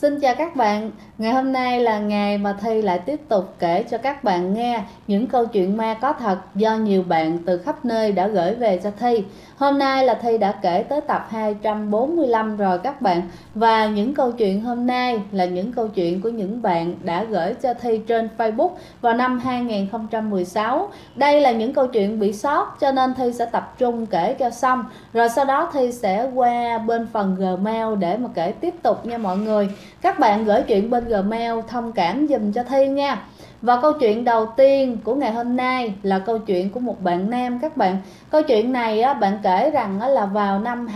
Xin chào các bạn. Ngày hôm nay là ngày mà Thi lại tiếp tục kể cho các bạn nghe những câu chuyện ma có thật do nhiều bạn từ khắp nơi đã gửi về cho Thi. Hôm nay là Thi đã kể tới tập 245 rồi các bạn. Và những câu chuyện hôm nay là những câu chuyện của những bạn đã gửi cho Thi trên Facebook vào năm 2016. Đây là những câu chuyện bị sót cho nên Thi sẽ tập trung kể cho xong. Rồi sau đó Thi sẽ qua bên phần Gmail để mà kể tiếp tục nha mọi người. Các bạn gửi chuyện bên Gmail thông cảm dùm cho Thi nha. Và câu chuyện đầu tiên của ngày hôm nay là câu chuyện của một bạn nam các bạn. Câu chuyện này á, bạn kể rằng á, là vào năm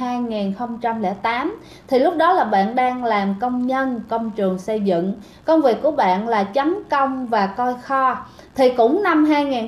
2008 thì lúc đó là bạn đang làm công nhân công trường xây dựng. Công việc của bạn là chấm công và coi kho. Thì cũng năm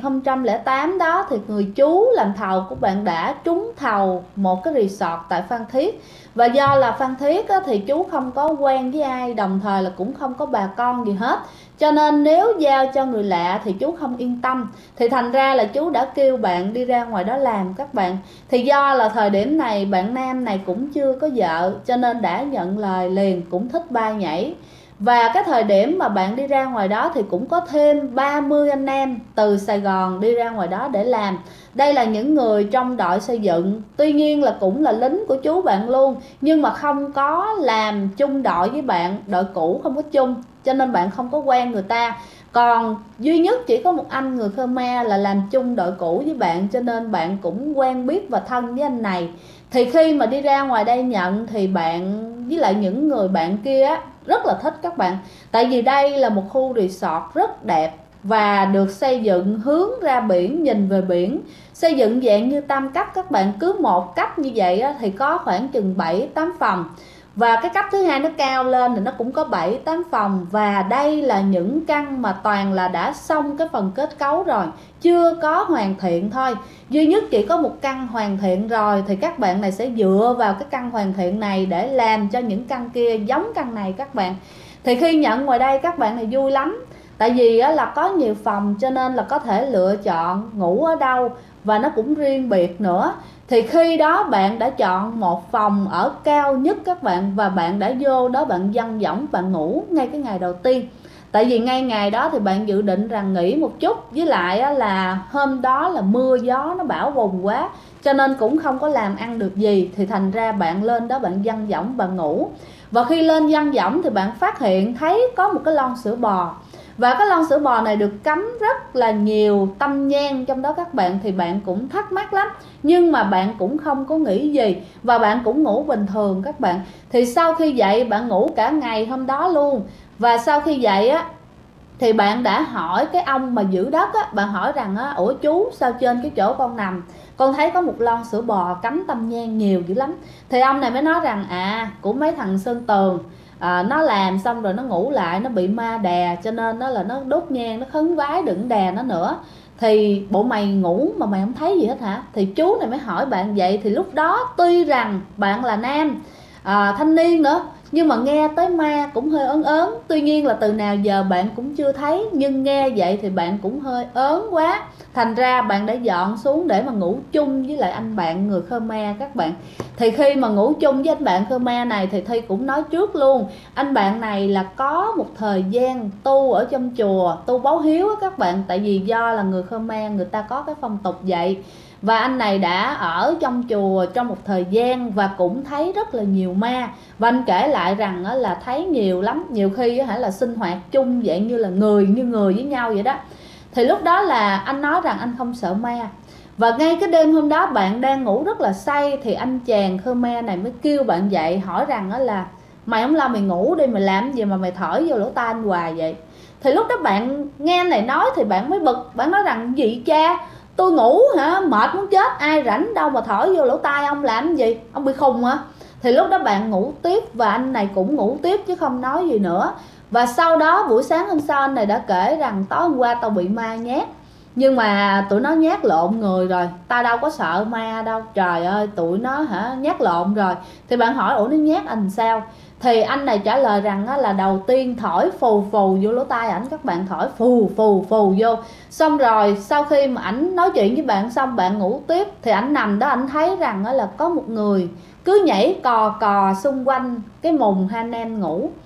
2008 đó thì người chú làm thầu của bạn đã trúng thầu một cái resort tại Phan Thiết. Và do là Phan Thiết á, thì chú không có quen với ai, đồng thời là cũng không có bà con gì hết. Cho nên nếu giao cho người lạ thì chú không yên tâm. Thì thành ra là chú đã kêu bạn đi ra ngoài đó làm các bạn. Thì do là thời điểm này bạn nam này cũng chưa có vợ cho nên đã nhận lời liền, cũng thích bay nhảy. Và cái thời điểm mà bạn đi ra ngoài đó thì cũng có thêm 30 anh em từ Sài Gòn đi ra ngoài đó để làm. Đây là những người trong đội xây dựng, tuy nhiên là cũng là lính của chú bạn luôn, nhưng mà không có làm chung đội với bạn, đội cũ không có chung, cho nên bạn không có quen người ta. Còn duy nhất chỉ có một anh người Khmer là làm chung đội cũ với bạn, cho nên bạn cũng quen biết và thân với anh này. Thì khi mà đi ra ngoài đây nhận thì bạn với lại những người bạn kia rất là thích các bạn. Tại vì đây là một khu resort rất đẹp và được xây dựng hướng ra biển, nhìn về biển. Xây dựng dạng như tam cấp các bạn, cứ một cấp như vậy thì có khoảng chừng 7-8 phòng. Và cái cấp thứ hai nó cao lên thì nó cũng có 7-8 phòng. Và đây là những căn mà toàn là đã xong cái phần kết cấu rồi, chưa có hoàn thiện thôi. Duy nhất chỉ có một căn hoàn thiện rồi thì các bạn này sẽ dựa vào cái căn hoàn thiện này để làm cho những căn kia giống căn này các bạn. Thì khi nhận ngoài đây các bạn này vui lắm. Tại vì là có nhiều phòng cho nên là có thể lựa chọn ngủ ở đâu và nó cũng riêng biệt nữa. Thì khi đó bạn đã chọn một phòng ở cao nhất các bạn, và bạn đã vô đó bạn dang dỏng bạn ngủ ngay cái ngày đầu tiên. Tại vì ngay ngày đó thì bạn dự định rằng nghỉ một chút, với lại là hôm đó là mưa gió nó bão bùng quá cho nên cũng không có làm ăn được gì. Thì thành ra bạn lên đó bạn dang dỏng bạn ngủ. Và khi lên dang dỏng thì bạn phát hiện thấy có một cái lon sữa bò. Và cái lon sữa bò này được cắm rất là nhiều tâm nhang trong đó các bạn. Thì bạn cũng thắc mắc lắm, nhưng mà bạn cũng không có nghĩ gì và bạn cũng ngủ bình thường các bạn. Thì sau khi dậy bạn ngủ cả ngày hôm đó luôn. Và sau khi dậy thì bạn đã hỏi cái ông mà giữ đất bạn hỏi rằng ủa chú, sao trên cái chỗ con nằm con thấy có một lon sữa bò cắm tâm nhang nhiều dữ lắm. Thì ông này mới nói rằng của mấy thằng Sơn Tường, nó làm xong rồi nó ngủ lại, nó bị ma đè cho nên nó là nó đốt nhang, nó khấn vái đừng đè nó nữa. Thì bộ mày ngủ mà mày không thấy gì hết hả? Thì chú này mới hỏi bạn vậy. Thì lúc đó tuy rằng bạn là nam thanh niên nữa, nhưng mà nghe tới ma cũng hơi ớn ớn. Tuy nhiên là từ nào giờ bạn cũng chưa thấy, nhưng nghe vậy thì bạn cũng hơi ớn quá. Thành ra bạn đã dọn xuống để mà ngủ chung với lại anh bạn người Khmer các bạn. Thì khi mà ngủ chung với anh bạn Khmer này thì Thi cũng nói trước luôn, anh bạn này là có một thời gian tu ở trong chùa, tu báo hiếu các bạn. Tại vì do là người Khmer người ta có cái phong tục vậy. Và anh này đã ở trong chùa trong một thời gian và cũng thấy rất là nhiều ma. Và anh kể lại rằng là thấy nhiều lắm, nhiều khi là sinh hoạt chung dạng như là người với nhau vậy đó. Thì lúc đó là anh nói rằng anh không sợ ma. Và ngay cái đêm hôm đó bạn đang ngủ rất là say thì anh chàng Khmer này mới kêu bạn dậy, hỏi rằng là mày không lo mày ngủ đi, mày làm gì mà mày thổi vô lỗ tai anh hoài vậy. Thì lúc đó bạn nghe anh này nói thì bạn mới bực, bạn nói rằng gì cha, tôi ngủ hả, mệt muốn chết, ai rảnh đâu mà thổi vô lỗ tai ông làm gì, ông bị khùng hả. Thì lúc đó bạn ngủ tiếp và anh này cũng ngủ tiếp chứ không nói gì nữa. Và sau đó buổi sáng hôm sau anh này đã kể rằng tối hôm qua tao bị ma nhát, nhưng mà tụi nó nhát lộn người rồi, tao đâu có sợ ma đâu, trời ơi tụi nó nhát lộn rồi. Thì bạn hỏi ủa nó nhát anh sao? Thì anh này trả lời rằng là đầu tiên thổi phù phù vô lỗ tai ảnh các bạn, thổi phù phù phù vô. Xong rồi sau khi mà ảnh nói chuyện với bạn xong bạn ngủ tiếp thì ảnh nằm đó, ảnh thấy rằng là có một người cứ nhảy cò cò xung quanh cái mùng hai anh em ngủ.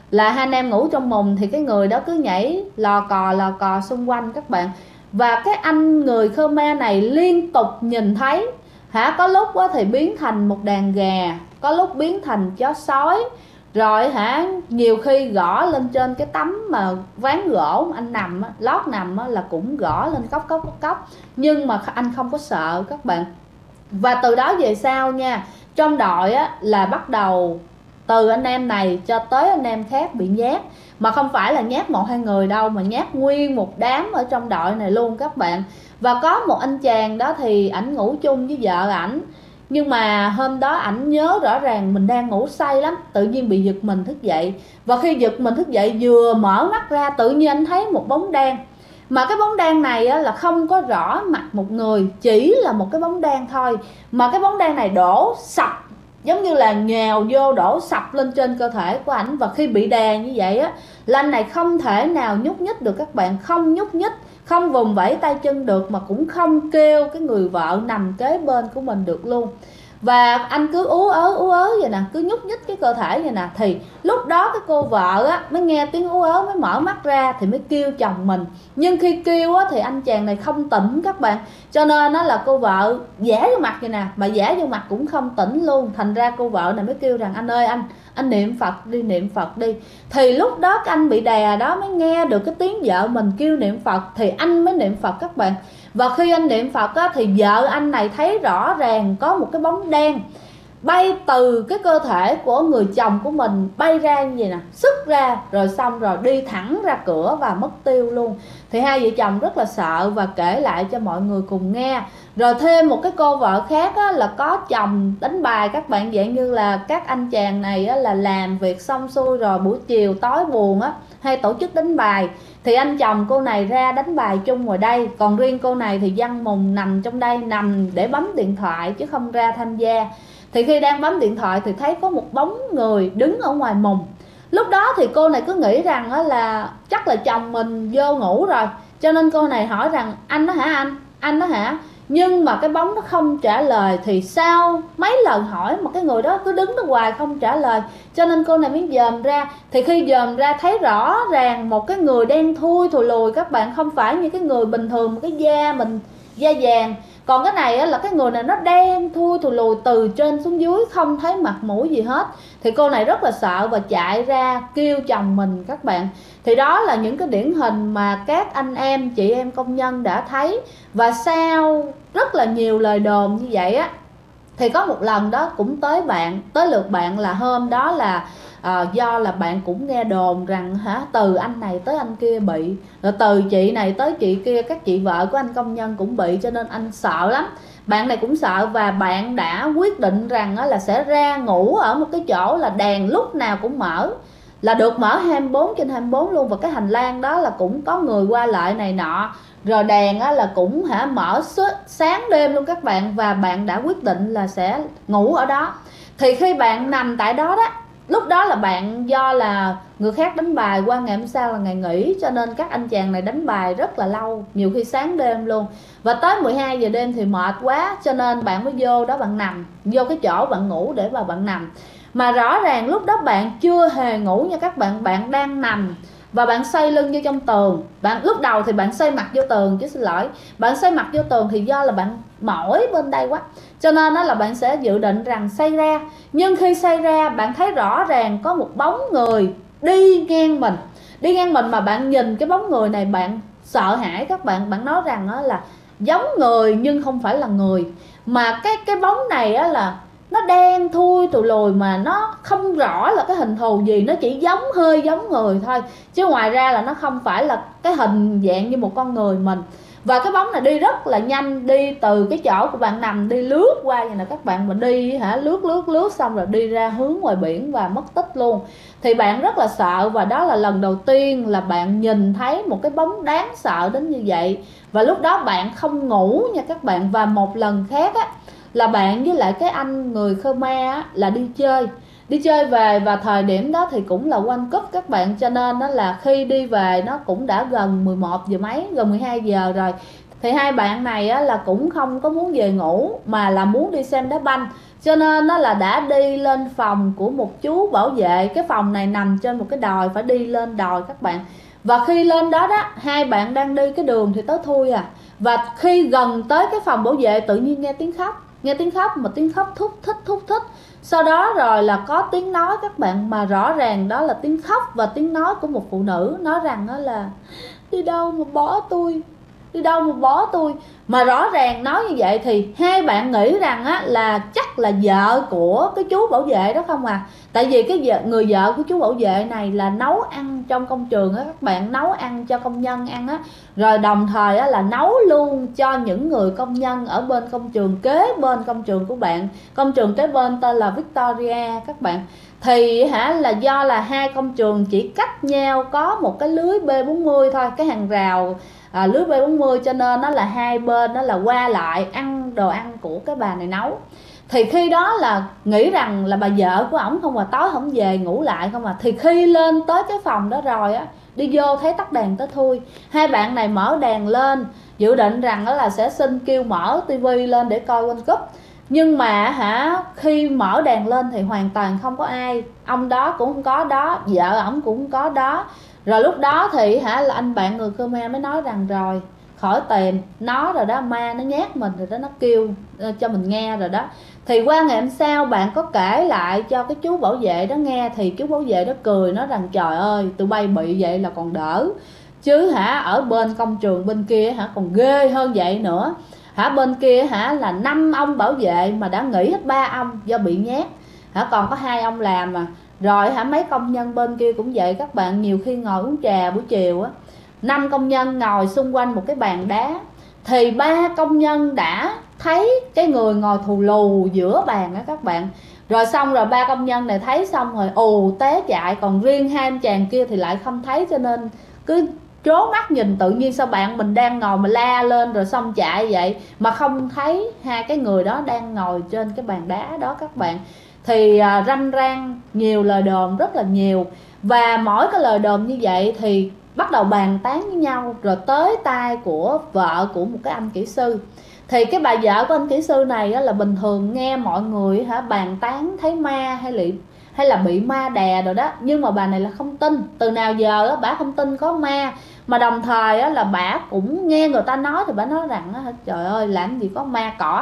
là hai anh em ngủ trong mùng thì cái người đó cứ nhảy lò cò xung quanh các bạn. Và cái anh người Khmer này liên tục nhìn thấy có lúc thì biến thành một đàn gà, có lúc biến thành chó sói, rồi nhiều khi gõ lên trên cái tấm mà ván gỗ anh nằm lót nằm là cũng gõ lên cốc, nhưng mà anh không có sợ các bạn. Và từ đó về sau nha, trong đội là bắt đầu từ anh em này cho tới anh em khác bị nhát, mà không phải là nhát một hai người đâu, mà nhát nguyên một đám ở trong đội này luôn các bạn. Và có một anh chàng đó thì ảnh ngủ chung với vợ ảnh, nhưng mà hôm đó ảnh nhớ rõ ràng mình đang ngủ say lắm, tự nhiên bị giật mình thức dậy. Và khi giật mình thức dậy vừa mở mắt ra, tự nhiên anh thấy một bóng đen. Mà cái bóng đen này là không có rõ mặt một người, chỉ là một cái bóng đen thôi. Mà cái bóng đen này đổ sập, giống như là nhào vô đổ sập lên trên cơ thể của ảnh. Và khi bị đè như vậy là anh này không thể nào nhúc nhích được các bạn, không nhúc nhích, không vùng vẫy tay chân được, mà cũng không kêu cái người vợ nằm kế bên của mình được luôn. Và anh cứ ú ớ vậy nè, cứ nhúc nhích cái cơ thể vậy nè. Thì lúc đó cái cô vợ mới nghe tiếng ú ớ, mới mở mắt ra thì mới kêu chồng mình. Nhưng khi kêu thì anh chàng này không tỉnh các bạn, cho nên là cô vợ vẽ vô mặt vậy nè, mà vẽ vô mặt cũng không tỉnh luôn. Thành ra cô vợ này mới kêu rằng anh ơi anh niệm Phật đi, niệm Phật đi. Thì lúc đó cái anh bị đè đó mới nghe được cái tiếng vợ mình kêu niệm Phật, thì anh mới niệm Phật các bạn. Và khi anh niệm Phật thì vợ anh này thấy rõ ràng có một cái bóng đen bay từ cái cơ thể của người chồng của mình bay ra như vậy nè, xuất ra rồi xong rồi đi thẳng ra cửa và mất tiêu luôn. Thì hai vợ chồng rất là sợ và kể lại cho mọi người cùng nghe. Rồi thêm một cái cô vợ khác là có chồng đánh bài các bạn, dạng như là các anh chàng này là làm việc xong xuôi rồi buổi chiều tối buồn hay tổ chức đánh bài, thì anh chồng cô này ra đánh bài chung ngoài đây, còn riêng cô này thì văn mùng nằm trong đây, nằm để bấm điện thoại chứ không ra tham gia. Thì khi đang bấm điện thoại thì thấy có một bóng người đứng ở ngoài mùng. Lúc đó thì cô này cứ nghĩ rằng là chắc là chồng mình vô ngủ rồi, cho nên cô này hỏi rằng anh đó hả, anh đó hả. Nhưng mà cái bóng nó không trả lời. Thì sau mấy lần hỏi mà cái người đó cứ đứng đó hoài không trả lời, cho nên cô này mới dòm ra. Thì khi dòm ra thấy rõ ràng một cái người đen thui thùi lùi các bạn, không phải như cái người bình thường một cái da mình da vàng. Còn cái này là cái người này nó đen thui thùi lùi từ trên xuống dưới, không thấy mặt mũi gì hết. Thì cô này rất là sợ và chạy ra kêu chồng mình các bạn. Thì đó là những cái điển hình mà các anh em chị em công nhân đã thấy. Và sau rất là nhiều lời đồn như vậy thì có một lần đó cũng tới lượt bạn, là hôm đó là do là bạn cũng nghe đồn rằng từ anh này tới anh kia bị, rồi từ chị này tới chị kia, các chị vợ của anh công nhân cũng bị, cho nên anh sợ lắm. Bạn này cũng sợ và bạn đã quyết định rằng là sẽ ra ngủ ở một cái chỗ là đèn lúc nào cũng mở, là được mở 24/24 luôn. Và cái hành lang đó là cũng có người qua lại này nọ, rồi đèn là cũng mở sáng đêm luôn các bạn. Và bạn đã quyết định là sẽ ngủ ở đó. Thì khi bạn nằm tại đó lúc đó là bạn, do là người khác đánh bài qua ngày hôm sau là ngày nghỉ, cho nên các anh chàng này đánh bài rất là lâu, nhiều khi sáng đêm luôn. Và tới 12 giờ đêm thì mệt quá, cho nên bạn mới vô đó bạn nằm, vô cái chỗ bạn ngủ để mà bạn nằm. Mà rõ ràng lúc đó bạn chưa hề ngủ nha các bạn, bạn đang nằm và bạn xoay lưng vô trong tường. Lúc đầu thì bạn xoay mặt vô tường, chứ xin lỗi, bạn xoay mặt vô tường thì do là bạn mỏi bên đây quá, cho nên là bạn sẽ dự định rằng xoay ra. Nhưng khi xoay ra bạn thấy rõ ràng có một bóng người đi ngang mình, mà bạn nhìn cái bóng người này bạn sợ hãi các bạn. Bạn nói rằng là giống người nhưng không phải là người, mà cái bóng này là nó đen thui tụi lùi, mà nó không rõ là cái hình thù gì, nó chỉ hơi giống người thôi, chứ ngoài ra là nó không phải là cái hình dạng như một con người mình. Và cái bóng này đi rất là nhanh, đi từ cái chỗ của bạn nằm đi lướt qua vậy nè các bạn, mà đi lướt xong rồi đi ra hướng ngoài biển và mất tích luôn. Thì bạn rất là sợ, và đó là lần đầu tiên là bạn nhìn thấy một cái bóng đáng sợ đến như vậy. Và lúc đó bạn không ngủ nha các bạn. Và một lần khác là bạn với lại cái anh người Khmer là đi chơi về, và thời điểm đó thì cũng là World Cup các bạn, cho nên là khi đi về nó cũng đã gần 11 giờ mấy, gần 12 giờ rồi. Thì hai bạn này là cũng không có muốn về ngủ mà là muốn đi xem đá banh. cho nên nó là đã đi lên phòng của một chú bảo vệ. Cái phòng này nằm trên một cái đồi, phải đi lên đồi các bạn. Và khi lên đó đó, hai bạn đang đi cái đường thì tới thui à. Và khi gần tới cái phòng bảo vệ tự nhiên nghe tiếng khóc. Nghe tiếng khóc, mà tiếng khóc thúc thích. Sau đó rồi là có tiếng nói các bạn, mà rõ ràng đó là tiếng khóc và tiếng nói của một phụ nữ, nói rằng đó là đi đâu mà bỏ tôi, đi đâu mà bỏ tôi. Mà rõ ràng nói như vậy thì hai bạn nghĩ rằng á, là chắc là vợ của cái chú bảo vệ đó không à. Tại vì cái người vợ của chú bảo vệ này là nấu ăn trong công trường á các bạn, nấu ăn cho công nhân ăn á, rồi đồng thời á, là nấu luôn cho những người công nhân ở bên công trường kế bên công trường của bạn. Công trường kế bên tên là Victoria các bạn. Thì là do là hai công trường chỉ cách nhau có một cái lưới B40 thôi, cái hàng rào lưới B40, cho nên nó là hai bên nó là qua lại ăn đồ ăn của cái bà này nấu. Thì khi đó là nghĩ rằng là bà vợ của ổng không, mà tối không về ngủ lại không à. Thì khi lên tới cái phòng đó rồi á, đi vô thấy tắt đèn tới thui. Hai bạn này mở đèn lên, dự định rằng đó là sẽ xin kêu mở tivi lên để coi World Cup. Nhưng mà khi mở đèn lên thì hoàn toàn không có ai. Ông đó cũng không có đó, vợ ổng cũng không có đó. Rồi lúc đó thì là anh bạn người Khmer mới nói rằng rồi khỏi tìm nó rồi đó, ma nó nhát mình rồi đó, nó kêu cho mình nghe rồi đó. Thì qua ngày hôm sau bạn có kể lại cho cái chú bảo vệ đó nghe, thì chú bảo vệ đó cười nói rằng trời ơi tụi bay bị vậy là còn đỡ, chứ ở bên công trường bên kia còn ghê hơn vậy nữa. Bên kia là 5 ông bảo vệ mà đã nghỉ hết 3 ông do bị nhát, còn có 2 ông làm mà. Rồi mấy công nhân bên kia cũng vậy các bạn, nhiều khi ngồi uống trà buổi chiều á, 5 công nhân ngồi xung quanh một cái bàn đá, thì 3 công nhân đã thấy cái người ngồi thù lù giữa bàn á các bạn. Rồi xong rồi 3 công nhân này thấy xong rồi ù té chạy, còn riêng 2 anh chàng kia thì lại không thấy, cho nên cứ trố mắt nhìn, tự nhiên sao bạn mình đang ngồi mà la lên rồi xong chạy vậy mà không thấy 2 cái người đó đang ngồi trên cái bàn đá đó các bạn. Thì ranh rang nhiều lời đồn rất là nhiều, và mỗi cái lời đồn như vậy thì bắt đầu bàn tán với nhau, rồi tới tai của vợ của một cái anh kỹ sư. Thì cái bà vợ của anh kỹ sư này là bình thường nghe mọi người bàn tán thấy ma hay là bị ma đè rồi đó, nhưng mà bà này là không tin. Từ nào giờ bà không tin có ma, mà đồng thời là bà cũng nghe người ta nói, thì bà nói rằng trời ơi làm gì có ma cỏ,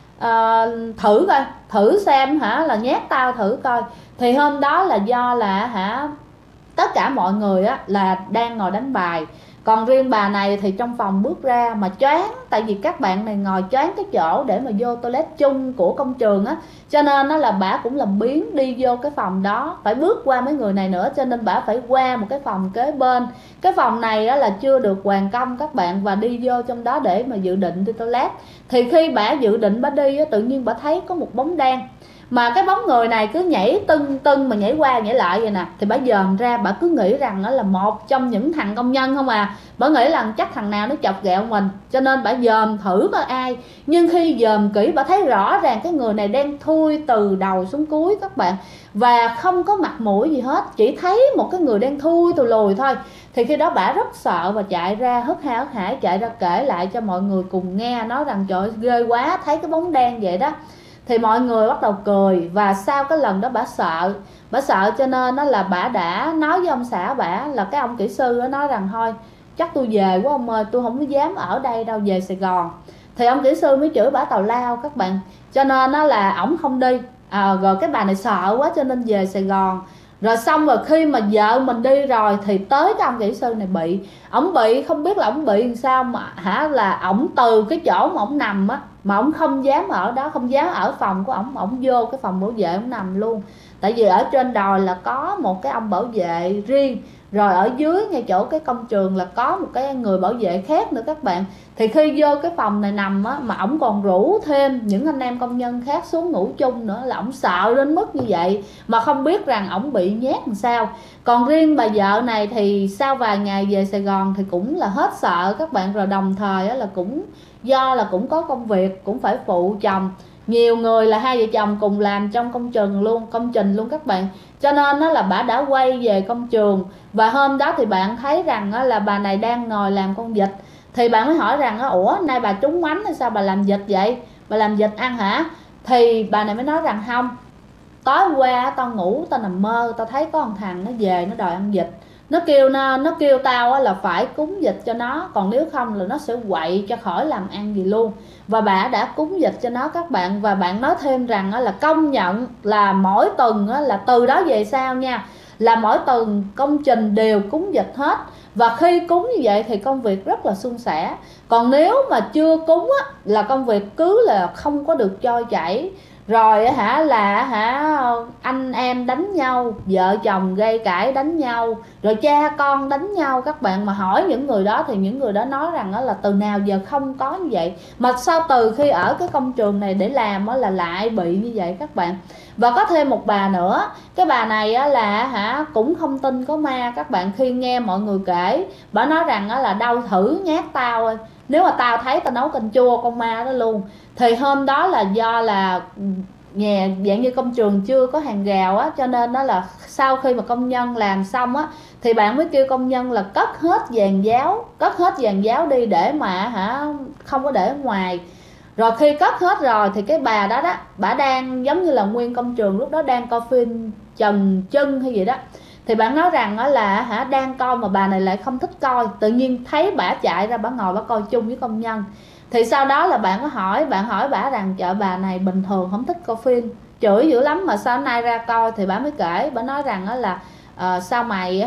thử coi, thử xem là nhát tao thử coi. Thì hôm đó là do là tất cả mọi người là đang ngồi đánh bài, còn riêng bà này thì trong phòng bước ra mà choáng, tại vì các bạn này ngồi choáng cái chỗ để mà vô toilet chung của công trường cho nên là bà cũng làm biếng đi vô cái phòng đó, phải bước qua mấy người này nữa, cho nên bà phải qua một cái phòng kế bên. Cái phòng này là chưa được hoàn công các bạn, và đi vô trong đó để mà dự định đi toilet. Thì khi bà dự định bà đi tự nhiên bà thấy có một bóng đen, mà cái bóng người này cứ nhảy tưng mà nhảy qua nhảy lại vậy nè. Thì bà dòm ra, bà cứ nghĩ rằng đó là một trong những thằng công nhân không à. Bà nghĩ rằng chắc thằng nào nó chọc ghẹo mình, cho nên bà dòm thử có ai. Nhưng khi dòm kỹ bà thấy rõ ràng cái người này đen thui từ đầu xuống cuối các bạn, và không có mặt mũi gì hết, chỉ thấy một cái người đen thui từ lùi thôi. Thì khi đó bà rất sợ và chạy ra hớt hải chạy ra kể lại cho mọi người cùng nghe, nói rằng trời ơi, ghê quá, thấy cái bóng đen vậy đó. Thì mọi người bắt đầu cười, và sau cái lần đó bà sợ cho nên đó là bà đã nói với ông xã bà, là cái ông kỹ sư đó, nói rằng thôi chắc tôi về quá ông ơi, tôi không có dám ở đây đâu, về Sài Gòn. Thì ông kỹ sư mới chửi bà tào lao các bạn, cho nên đó là ổng không đi. Rồi cái bà này sợ quá cho nên về Sài Gòn. Rồi xong rồi khi mà vợ mình đi rồi thì tới cái ông kỹ sư này ổng bị không biết là ổng bị làm sao mà là ổng từ cái chỗ mà ổng nằm mà ổng không dám ở đó, không dám ở phòng của ổng vô cái phòng bảo vệ ổng nằm luôn. Tại vì ở trên đồi là có một cái ông bảo vệ riêng, rồi ở dưới ngay chỗ cái công trường là có một cái người bảo vệ khác nữa các bạn. Thì khi vô cái phòng này nằm mà ổng còn rủ thêm những anh em công nhân khác xuống ngủ chung nữa, là ổng sợ đến mức như vậy mà không biết rằng ổng bị nhát làm sao. Còn riêng bà vợ này thì sau vài ngày về Sài Gòn thì cũng là hết sợ các bạn, rồi đồng thời là cũng do là cũng có công việc, cũng phải phụ chồng. Nhiều người là hai vợ chồng cùng làm trong công trình luôn các bạn, cho nên là bà đã quay về công trường. Và hôm đó thì bạn thấy rằng là bà này đang ngồi làm con vịt. Thì bạn mới hỏi rằng ủa nay bà trúng mánh hay sao bà làm vịt vậy, bà làm vịt ăn hả? Thì bà này mới nói rằng không, tối qua tao ngủ tao nằm mơ tao thấy có một thằng nó về nó đòi ăn vịt, nó kêu tao là phải cúng vịt cho nó, còn nếu không là nó sẽ quậy cho khỏi làm ăn gì luôn. Và bà đã cúng vịt cho nó các bạn. Và bạn nói thêm rằng là công nhận là mỗi tuần là từ đó về sau nha, là mỗi tuần công trình đều cúng vịt hết. Và khi cúng như vậy thì công việc rất là suôn sẻ. Còn nếu mà chưa cúng là công việc cứ là không có được trôi chảy. Rồi anh em đánh nhau, vợ chồng gây cãi đánh nhau, rồi cha con đánh nhau các bạn. Mà hỏi những người đó thì những người đó nói rằng là từ nào giờ không có như vậy, mà sao từ khi ở cái công trường này để làm là lại bị như vậy các bạn. Và có thêm một bà nữa, cái bà này là cũng không tin có ma các bạn. Khi nghe mọi người kể, bà nói rằng là đâu thử nhát tao ơi, nếu mà tao thấy tao nấu canh chua con ma đó luôn. Thì hôm đó là do là nhà dạng như công trường chưa có hàng rào cho nên đó là sau khi mà công nhân làm xong thì bạn mới kêu công nhân là cất hết dàn giáo đi để mà không có để ở ngoài. Rồi khi cất hết rồi thì cái bà đó bà đang giống như là nguyên công trường lúc đó đang coi phim Trần Chân hay gì đó. Thì bạn nói rằng là đang coi mà bà này lại không thích coi, tự nhiên thấy bà chạy ra bà ngồi bà coi chung với công nhân. Thì sau đó là bạn hỏi bà rằng chợ bà này bình thường không thích coi phim, chửi dữ lắm mà sao nay ra coi. Thì bà mới kể, bà nói rằng là sao mày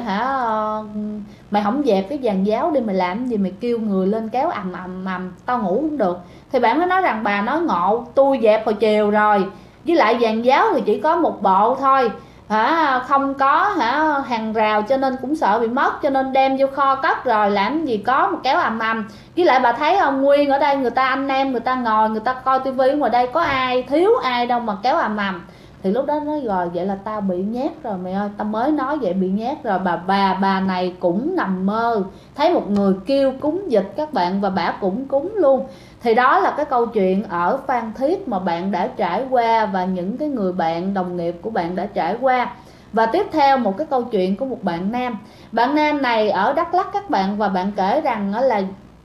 mày không dẹp cái dàn giáo đi, mày làm gì mày kêu người lên kéo ầm, tao ngủ không được. Thì bạn mới nói rằng bà nói ngộ, tôi dẹp hồi chiều rồi, với lại dàn giáo thì chỉ có một bộ thôi, không có hàng rào cho nên cũng sợ bị mất, cho nên đem vô kho cất rồi làm gì có một kéo ầm. Với lại bà thấy không, nguyên ở đây người ta anh em người ta ngồi người ta coi tivi ngoài đây, có ai thiếu ai đâu mà kéo ầm. Thì lúc đó nói rồi vậy là tao bị nhát rồi mày ơi, tao mới nói vậy bị nhát rồi. Bà này cũng nằm mơ thấy một người kêu cúng vịt các bạn, và bà cũng cúng luôn. Thì đó là cái câu chuyện ở Phan Thiết mà bạn đã trải qua và những cái người bạn đồng nghiệp của bạn đã trải qua. Và tiếp theo một cái câu chuyện của một bạn nam. Bạn nam này ở Đắk Lắk các bạn, và bạn kể rằng là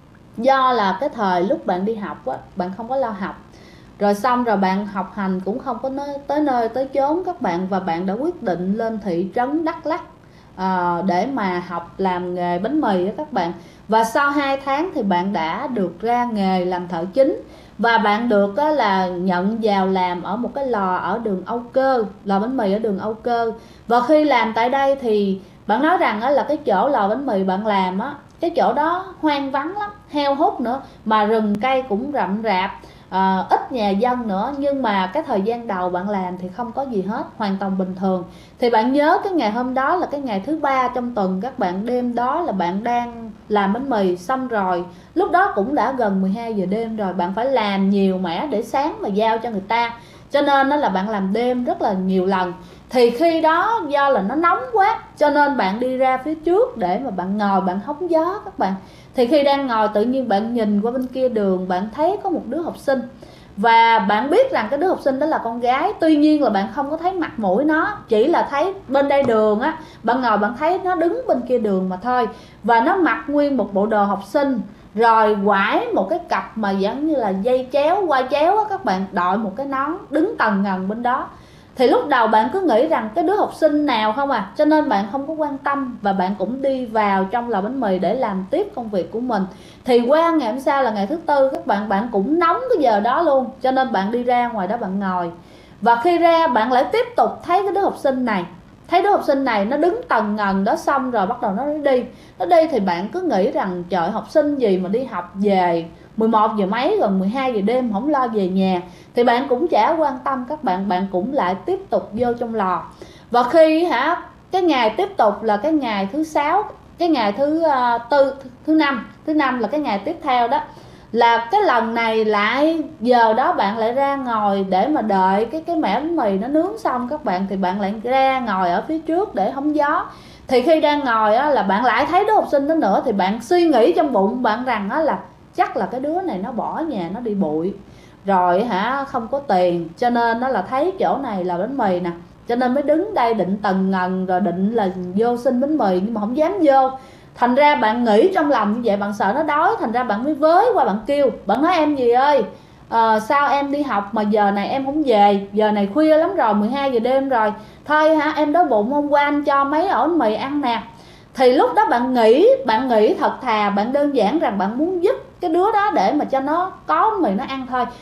do là cái thời lúc bạn đi học bạn không có lo học, rồi xong rồi bạn học hành cũng không có tới nơi tới chốn các bạn, và bạn đã quyết định lên thị trấn Đắk Lắk để mà học làm nghề bánh mì đó các bạn. Và sau 2 tháng thì bạn đã được ra nghề làm thợ chính, và bạn được là nhận vào làm ở một cái lò ở đường Âu Cơ, lò bánh mì ở đường Âu Cơ. Và khi làm tại đây thì bạn nói rằng là cái chỗ lò bánh mì bạn làm cái chỗ đó hoang vắng lắm, heo hút nữa, mà rừng cây cũng rậm rạp, ít nhà dân nữa. Nhưng mà cái thời gian đầu bạn làm thì không có gì hết, hoàn toàn bình thường. Thì bạn nhớ cái ngày hôm đó là cái ngày thứ 3 trong tuần các bạn, đêm đó là bạn đang làm bánh mì xong rồi, lúc đó cũng đã gần 12 giờ đêm rồi, bạn phải làm nhiều mẻ để sáng mà giao cho người ta, cho nên đó là bạn làm đêm rất là nhiều lần. Thì khi đó do là nó nóng quá cho nên bạn đi ra phía trước để mà bạn ngồi bạn hóng gió các bạn. Thì khi đang ngồi tự nhiên bạn nhìn qua bên kia đường, bạn thấy có một đứa học sinh, và bạn biết rằng cái đứa học sinh đó là con gái. Tuy nhiên là bạn không có thấy mặt mũi nó, chỉ là thấy bên đây đường bạn ngồi bạn thấy nó đứng bên kia đường mà thôi. Và nó mặc nguyên một bộ đồ học sinh, rồi quải một cái cặp mà giống như là dây chéo quai chéo các bạn, đội một cái nón, đứng tần ngần bên đó. Thì lúc đầu bạn cứ nghĩ rằng cái đứa học sinh nào không cho nên bạn không có quan tâm, và bạn cũng đi vào trong lò bánh mì để làm tiếp công việc của mình. Thì qua ngày hôm sau là ngày thứ tư các bạn cũng nóng cái giờ đó luôn, cho nên bạn đi ra ngoài đó bạn ngồi. Và khi ra bạn lại tiếp tục thấy cái đứa học sinh này nó đứng tần ngần đó, xong rồi bắt đầu nó đi thì bạn cứ nghĩ rằng trời, học sinh gì mà đi học về 11 giờ mấy rồi 12 giờ đêm không lo về nhà. Thì bạn cũng chả quan tâm các bạn cũng lại tiếp tục vô trong lò. Và khi cái ngày tiếp tục là cái ngày thứ 6, cái ngày thứ thứ năm là cái ngày tiếp theo đó, là cái lần này lại giờ đó bạn lại ra ngồi để mà đợi cái mẻ bánh mì nó nướng xong các bạn. Thì bạn lại ra ngồi ở phía trước để hóng gió. Thì khi đang ngồi là bạn lại thấy đứa học sinh đó nữa, thì bạn suy nghĩ trong bụng bạn rằng là chắc là cái đứa này nó bỏ nhà nó đi bụi rồi không có tiền, cho nên nó là thấy chỗ này là bánh mì nè, cho nên mới đứng đây định tần ngần rồi định là vô xin bánh mì nhưng mà không dám vô. Thành ra bạn nghĩ trong lòng như vậy, bạn sợ nó đói, thành ra bạn mới với qua bạn kêu, bạn nói em gì ơi, sao em đi học mà giờ này em không về, giờ này khuya lắm rồi, 12 giờ đêm rồi, thôi hả em đói bụng, hôm qua anh cho mấy ổ bánh mì ăn nè. Thì lúc đó bạn nghĩ thật thà, bạn đơn giản rằng bạn muốn giúp cái đứa đó để mà cho nó có bánh mì nó ăn thôi.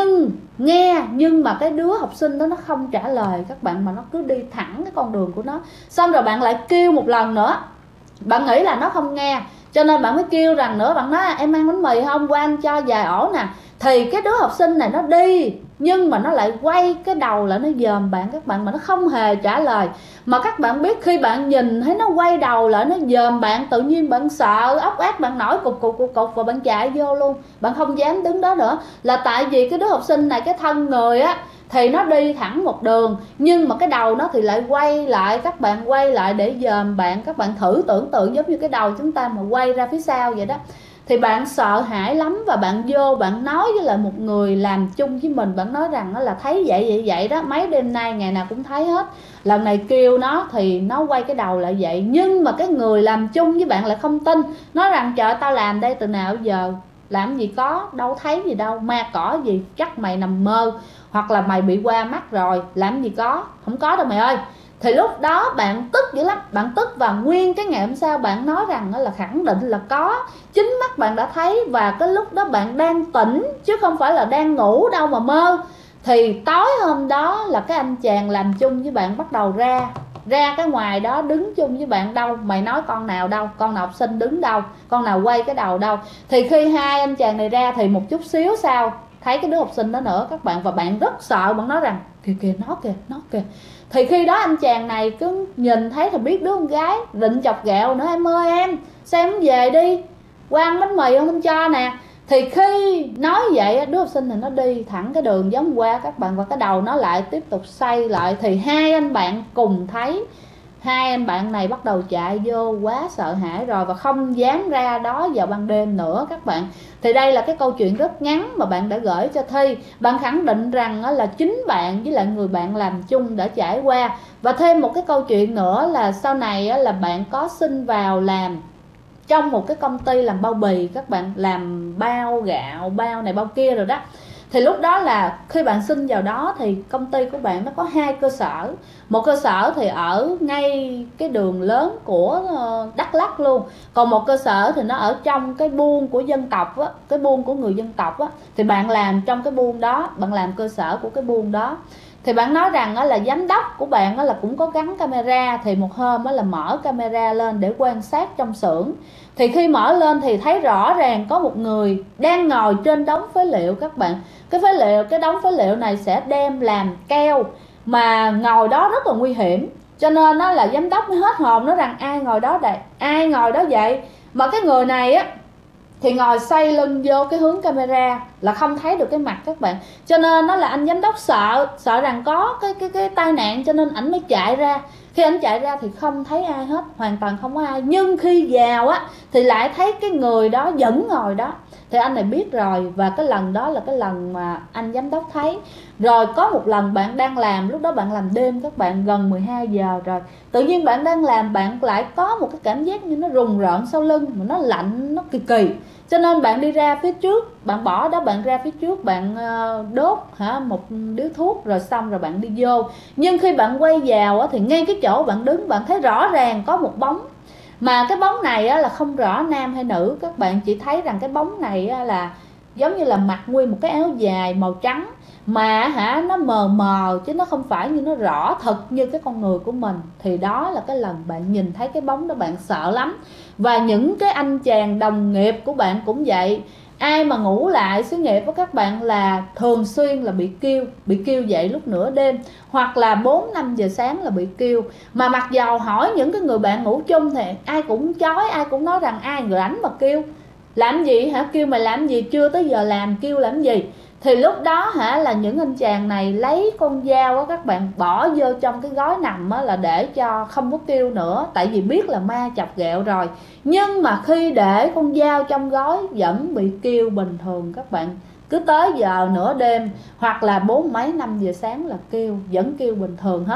Nhưng mà cái đứa học sinh đó nó không trả lời các bạn, mà nó cứ đi thẳng cái con đường của nó. Xong rồi bạn lại kêu một lần nữa, bạn nghĩ là nó không nghe, cho nên bạn mới kêu rằng nữa, bạn nói em ăn bánh mì không, qua anh cho vài ổ nè. Thì cái đứa học sinh này nó đi, nhưng mà nó lại quay cái đầu lại nó dòm bạn các bạn, mà nó không hề trả lời. Mà các bạn biết khi bạn nhìn thấy nó quay đầu lại nó dòm bạn, tự nhiên bạn sợ ốc ác, bạn nổi cục và bạn chạy vô luôn, bạn không dám đứng đó nữa. Là tại vì cái đứa học sinh này, cái thân người á thì nó đi thẳng một đường, nhưng mà cái đầu nó thì lại quay lại, các bạn quay lại để dòm bạn. Các bạn thử tưởng tượng giống như cái đầu chúng ta mà quay ra phía sau vậy đó. Thì bạn sợ hãi lắm, và bạn vô bạn nói với lại một người làm chung với mình, bạn nói rằng là thấy vậy đó, mấy đêm nay ngày nào cũng thấy hết. Lần này kêu nó thì nó quay cái đầu lại vậy, nhưng mà cái người làm chung với bạn lại không tin, nói rằng trời tao làm đây từ nào giờ, làm gì có, đâu thấy gì đâu, ma cỏ gì, chắc mày nằm mơ, hoặc là mày bị qua mắt rồi, làm gì có, không có đâu mày ơi. Thì lúc đó bạn tức dữ lắm, bạn tức, và nguyên cái ngày hôm sau bạn nói rằng là khẳng định là có, chính mắt bạn đã thấy, và cái lúc đó bạn đang tỉnh chứ không phải là đang ngủ đâu mà mơ. Thì tối hôm đó là cái anh chàng làm chung với bạn bắt đầu ra cái ngoài đó đứng chung với bạn. Đâu mày nói con nào đâu, con nào học sinh đứng đâu, con nào quay cái đầu đâu. Thì khi hai anh chàng này ra thì một chút xíu sau thấy cái đứa học sinh đó nữa các bạn, và bạn rất sợ, bạn nói rằng kìa nó kìa. Thì khi đó anh chàng này cứ nhìn thấy thì biết đứa con gái định chọc ghẹo nữa, em ơi em sao em về đi, qua ăn bánh mì không cho nè. Thì khi nói vậy đứa học sinh này nó đi thẳng cái đường giống qua các bạn, và cái đầu nó lại tiếp tục xoay lại. Thì hai anh bạn cùng thấy, hai anh bạn này bắt đầu chạy vô, quá sợ hãi rồi và không dám ra đó vào ban đêm nữa các bạn. Thì đây là cái câu chuyện rất ngắn mà bạn đã gửi cho Thi. Bạn khẳng định rằng là chính bạn với lại người bạn làm chung đã trải qua. Và thêm một cái câu chuyện nữa là sau này là bạn có xin vào làm trong một cái công ty làm bao bì các bạn, làm bao gạo, bao này bao kia rồi đó. Thì lúc đó là khi bạn xin vào đó thì công ty của bạn nó có hai cơ sở. Một cơ sở thì ở ngay cái đường lớn của Đắk Lắk luôn, còn một cơ sở thì nó ở trong cái buôn của dân tộc á, cái buôn của người dân tộc á. Thì bạn làm trong cái buôn đó, bạn làm cơ sở của cái buôn đó. Thì bạn nói rằng là giám đốc của bạn là cũng có gắn camera. Thì một hôm là mở camera lên để quan sát trong xưởng. Thì khi mở lên thì thấy rõ ràng có một người đang ngồi trên đống phế liệu các bạn. Cái đống phế liệu này sẽ đem làm keo, mà ngồi đó rất là nguy hiểm. Cho nên nó là giám đốc mới hết hồn, nói rằng ai ngồi đó đây, ai ngồi đó vậy. Mà cái người này á thì ngồi xoay lưng vô cái hướng camera là không thấy được cái mặt các bạn. Cho nên nó là anh giám đốc sợ rằng có cái tai nạn, cho nên ảnh mới chạy ra. Khi ảnh chạy ra thì không thấy ai hết, hoàn toàn không có ai. Nhưng khi vào á thì lại thấy cái người đó vẫn ngồi đó. Thì anh này biết rồi, và cái lần đó là cái lần mà anh giám đốc thấy. Rồi có một lần bạn đang làm, lúc đó bạn làm đêm các bạn, gần 12 giờ rồi. Tự nhiên bạn đang làm, bạn lại có một cái cảm giác như nó rùng rợn sau lưng, mà nó lạnh, nó kỳ kỳ. Cho nên bạn đi ra phía trước, bạn bỏ đó, bạn ra phía trước, bạn đốt một điếu thuốc rồi xong rồi bạn đi vô. Nhưng khi bạn quay vào thì ngay cái chỗ bạn đứng, bạn thấy rõ ràng có một bóng. Mà cái bóng này là không rõ nam hay nữ, các bạn chỉ thấy rằng cái bóng này là giống như là mặc nguyên một cái áo dài màu trắng, mà nó mờ mờ chứ nó không phải như nó rõ thật như cái con người của mình. Thì đó là cái lần bạn nhìn thấy cái bóng đó, bạn sợ lắm. Và những cái anh chàng đồng nghiệp của bạn cũng vậy. Ai mà ngủ lại xí nghiệp với các bạn là thường xuyên là bị kêu dậy lúc nửa đêm, hoặc là 4-5 giờ sáng là bị kêu. Mà mặc dầu hỏi những cái người bạn ngủ chung thì ai cũng chối, ai cũng nói rằng ai người đánh mà kêu, làm gì hả, kêu mày làm gì, chưa tới giờ làm kêu làm gì. Thì lúc đó là những anh chàng này lấy con dao á các bạn, bỏ vô trong cái gói nằm á, là để cho không có kêu nữa, tại vì biết là ma chọc ghẹo rồi. Nhưng mà khi để con dao trong gói vẫn bị kêu bình thường các bạn. Cứ tới giờ nửa đêm hoặc là 4 mấy 5 giờ sáng là kêu, vẫn kêu bình thường hết.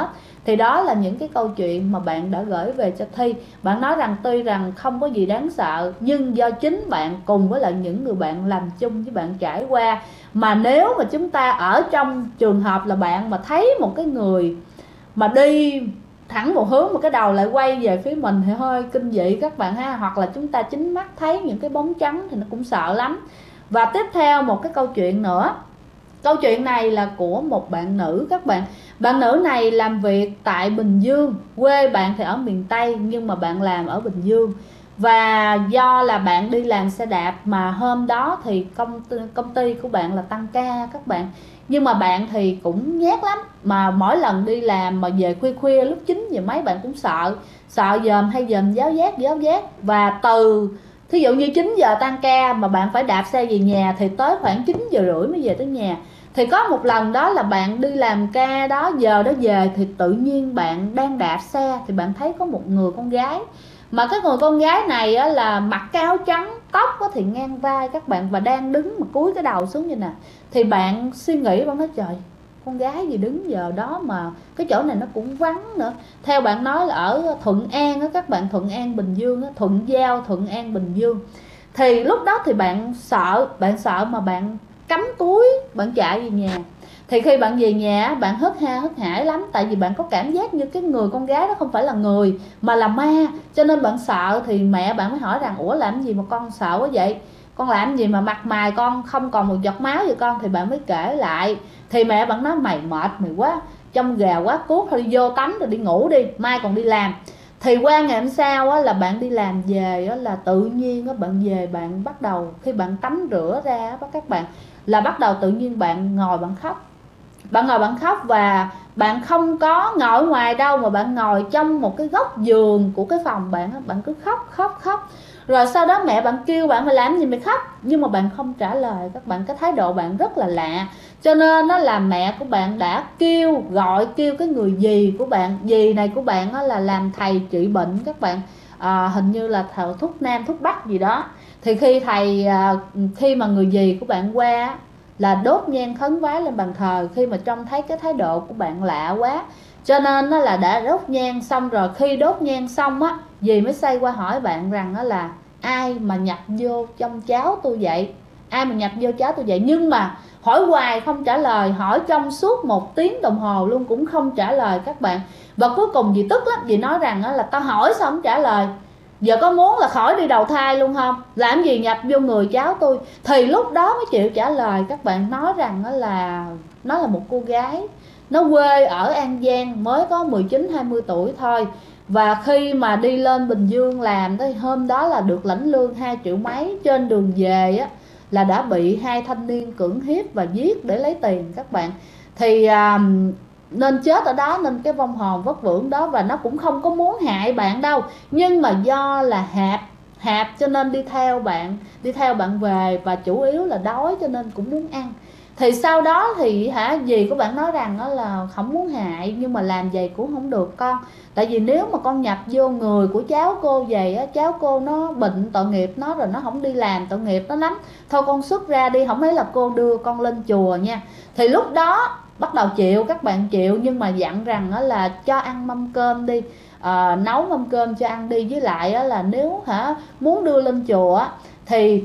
Thì đó là những cái câu chuyện mà bạn đã gửi về cho Thi. Bạn nói rằng tuy rằng không có gì đáng sợ, nhưng do chính bạn cùng với lại những người bạn làm chung với bạn trải qua. Mà nếu mà chúng ta ở trong trường hợp là bạn mà thấy một cái người mà đi thẳng một hướng mà cái đầu lại quay về phía mình thì hơi kinh dị các bạn ha. Hoặc là chúng ta chính mắt thấy những cái bóng trắng thì nó cũng sợ lắm. Và tiếp theo một cái câu chuyện nữa. Câu chuyện này là của một bạn nữ các bạn. Bạn nữ này làm việc tại Bình Dương. Quê bạn thì ở miền Tây nhưng mà bạn làm ở Bình Dương. Và do là bạn đi làm xe đạp mà hôm đó thì công ty của bạn là tăng ca các bạn. Nhưng mà bạn thì cũng nhát lắm. Mà mỗi lần đi làm mà về khuya khuya lúc 9 giờ mấy bạn cũng sợ. Sợ dòm hay dòm giáo giác. Và từ thí dụ như 9 giờ tan ca mà bạn phải đạp xe về nhà thì tới khoảng 9 giờ rưỡi mới về tới nhà. Thì có một lần đó là bạn đi làm ca đó, giờ đó về thì tự nhiên bạn đang đạp xe thì bạn thấy có một người con gái. Mà cái người con gái này á, là mặc cái áo trắng, tóc thì ngang vai các bạn, và đang đứng mà cúi cái đầu xuống như nè. Thì bạn suy nghĩ, bạn nói trời, con gái gì đứng giờ đó mà cái chỗ này nó cũng vắng nữa. Theo bạn nói là ở Thuận An á các bạn, Thuận An Bình Dương á, Thuận Giao Thuận An Bình Dương. Thì lúc đó thì bạn sợ mà bạn cắm túi bạn chạy về nhà. Thì khi bạn về nhà bạn hớt ha hớt hải lắm. Tại vì bạn có cảm giác như cái người con gái đó không phải là người mà là ma. Cho nên bạn sợ. Thì mẹ bạn mới hỏi rằng ủa làm gì mà con sợ quá vậy, con làm gì mà mặt mày con không còn một giọt máu vậy con. Thì bạn mới kể lại. Thì mẹ bạn nói mày mệt mày quá, trong gà quá cuốc, thôi đi vô tắm rồi đi ngủ đi, mai còn đi làm. Thì qua ngày hôm sau á, là bạn đi làm về á, là tự nhiên á, bạn về bạn bắt đầu khi bạn tắm rửa ra á, các bạn là bắt đầu tự nhiên bạn ngồi bạn khóc. Bạn ngồi bạn khóc và bạn không có ngồi ở ngoài đâu mà bạn ngồi trong một cái góc giường của cái phòng bạn á, bạn cứ khóc. Rồi sau đó mẹ bạn kêu bạn mày làm gì mày khóc, nhưng mà bạn không trả lời các bạn. Cái thái độ bạn rất là lạ. Cho nên nó là mẹ của bạn đã kêu cái người dì của bạn. Dì này của bạn là làm thầy trị bệnh các bạn. Hình như là thầy thuốc nam thuốc bắc gì đó. Thì khi mà người dì của bạn qua là đốt nhang khấn vái lên bàn thờ. Khi mà trông thấy cái thái độ của bạn lạ quá, cho nên nó là đã đốt nhang xong rồi. Khi đốt nhang xong á, dì mới xoay qua hỏi bạn rằng đó là ai mà nhập vô trong cháu tôi vậy, ai mà nhập vô cháu tôi vậy. Nhưng mà hỏi hoài không trả lời, hỏi trong suốt 1 tiếng đồng hồ luôn cũng không trả lời các bạn. Và cuối cùng dì tức lắm, dì nói rằng là tao hỏi sao không trả lời, giờ có muốn là khỏi đi đầu thai luôn không, làm gì nhập vô người cháu tôi. Thì lúc đó mới chịu trả lời các bạn. Nói rằng là nó là một cô gái, nó quê ở An Giang, mới có 19-20 tuổi thôi. Và khi mà đi lên Bình Dương làm tới hôm đó là được lãnh lương 2 triệu mấy. Trên đường về á, là đã bị 2 thanh niên cưỡng hiếp và giết để lấy tiền các bạn. Thì nên chết ở đó, nên cái vong hồn vất vưởng đó. Và nó cũng không có muốn hại bạn đâu, nhưng mà do là hạp cho nên đi theo bạn về. Và chủ yếu là đói cho nên cũng muốn ăn. Thì sau đó thì dì của bạn nói rằng đó là không muốn hại, nhưng mà làm vậy cũng không được con. Tại vì nếu mà con nhập vô người của cháu cô vậy á, cháu cô nó bệnh tội nghiệp nó rồi, nó không đi làm tội nghiệp nó lắm. Thôi con xuất ra đi, không thấy là cô đưa con lên chùa nha. Thì lúc đó bắt đầu chịu, các bạn chịu. Nhưng mà dặn rằng đó là cho ăn mâm cơm đi, nấu mâm cơm cho ăn đi. Với lại là nếu muốn đưa lên chùa thì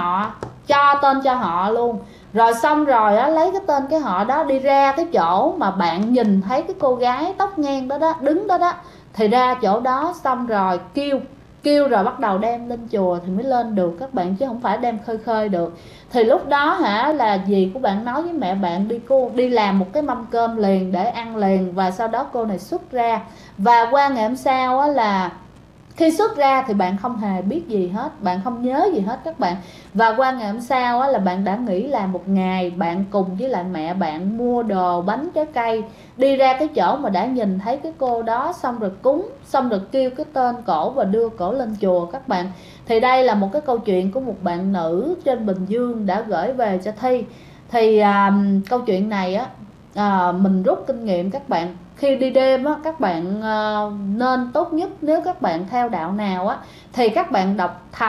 cho tên cho họ luôn. Rồi xong rồi lấy cái tên cái họ đó đi ra cái chỗ mà bạn nhìn thấy cái cô gái tóc ngang đó đứng đó. Thì ra chỗ đó xong rồi kêu rồi bắt đầu đem lên chùa thì mới lên được các bạn, chứ không phải đem khơi được. Thì lúc đó là dì của bạn nói với mẹ bạn đi làm một cái mâm cơm liền để ăn liền. Và sau đó cô này xuất ra. Và qua ngày hôm sau là khi xuất ra thì bạn không hề biết gì hết, bạn không nhớ gì hết các bạn. Và qua ngày hôm sau là bạn đã nghỉ làm 1 ngày. Bạn cùng với lại mẹ bạn mua đồ bánh trái cây, đi ra cái chỗ mà đã nhìn thấy cái cô đó, xong rồi cúng, xong rồi kêu cái tên cổ và đưa cổ lên chùa các bạn. Thì đây là một cái câu chuyện của một bạn nữ trên Bình Dương đã gửi về cho Thi. Thì câu chuyện này mình rút kinh nghiệm các bạn. Khi đi đêm các bạn nên tốt nhất, nếu các bạn theo đạo nào thì các bạn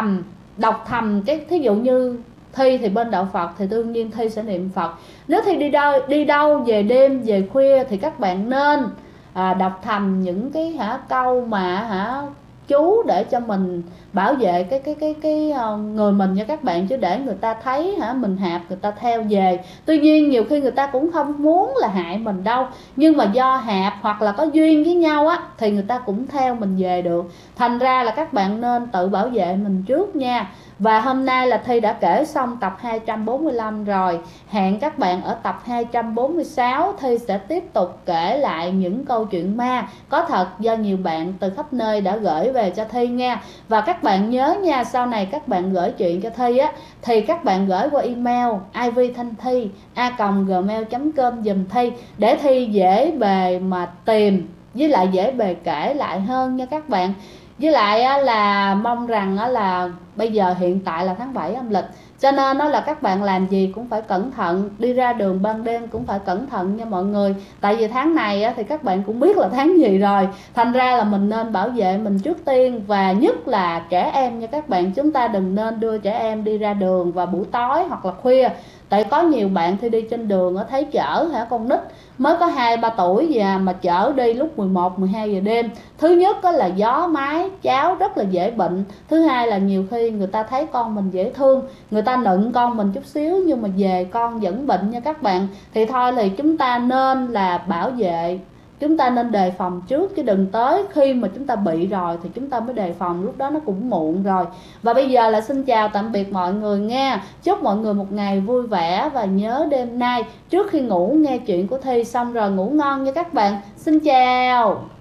đọc thầm cái, thí dụ như Thi thì bên đạo Phật thì đương nhiên Thi sẽ niệm Phật. Nếu Thi đi đâu về đêm về khuya thì các bạn nên đọc thầm những cái câu mà chú để cho mình bảo vệ cái người mình nha các bạn, chứ để người ta thấy mình hạp người ta theo về. Tuy nhiên nhiều khi người ta cũng không muốn là hại mình đâu, nhưng mà do hạp hoặc là có duyên với nhau á thì người ta cũng theo mình về được. Thành ra là các bạn nên tự bảo vệ mình trước nha. Và hôm nay là Thi đã kể xong tập 245 rồi. Hẹn các bạn ở tập 246, Thi sẽ tiếp tục kể lại những câu chuyện ma có thật do nhiều bạn từ khắp nơi đã gửi về cho Thi nha. Và các bạn nhớ nha, sau này các bạn gửi chuyện cho Thi á thì các bạn gửi qua email ivthanhthi@gmail.com dùm Thi, để Thi dễ bề mà tìm, với lại dễ bề kể lại hơn nha các bạn. Với lại là mong rằng là bây giờ hiện tại là tháng 7 âm lịch, cho nên là các bạn làm gì cũng phải cẩn thận, đi ra đường ban đêm cũng phải cẩn thận nha mọi người. Tại vì tháng này thì các bạn cũng biết là tháng gì rồi, thành ra là mình nên bảo vệ mình trước tiên, và nhất là trẻ em nha các bạn. Chúng ta đừng nên đưa trẻ em đi ra đường vào buổi tối hoặc là khuya. Tại có nhiều bạn thì đi trên đường thấy chở con nít mới có 2-3 tuổi gì mà chở đi lúc 11-12 giờ đêm. Thứ nhất là gió mái cháu rất là dễ bệnh. Thứ hai là nhiều khi người ta thấy con mình dễ thương, người ta nựng con mình chút xíu nhưng mà về con vẫn bệnh nha các bạn. Thì thôi thì chúng ta nên là bảo vệ, chúng ta nên đề phòng trước, chứ đừng tới khi mà chúng ta bị rồi thì chúng ta mới đề phòng, lúc đó nó cũng muộn rồi. Và bây giờ là xin chào tạm biệt mọi người nha. Chúc mọi người một ngày vui vẻ, và nhớ đêm nay trước khi ngủ nghe chuyện của Thi xong rồi ngủ ngon nha các bạn. Xin chào.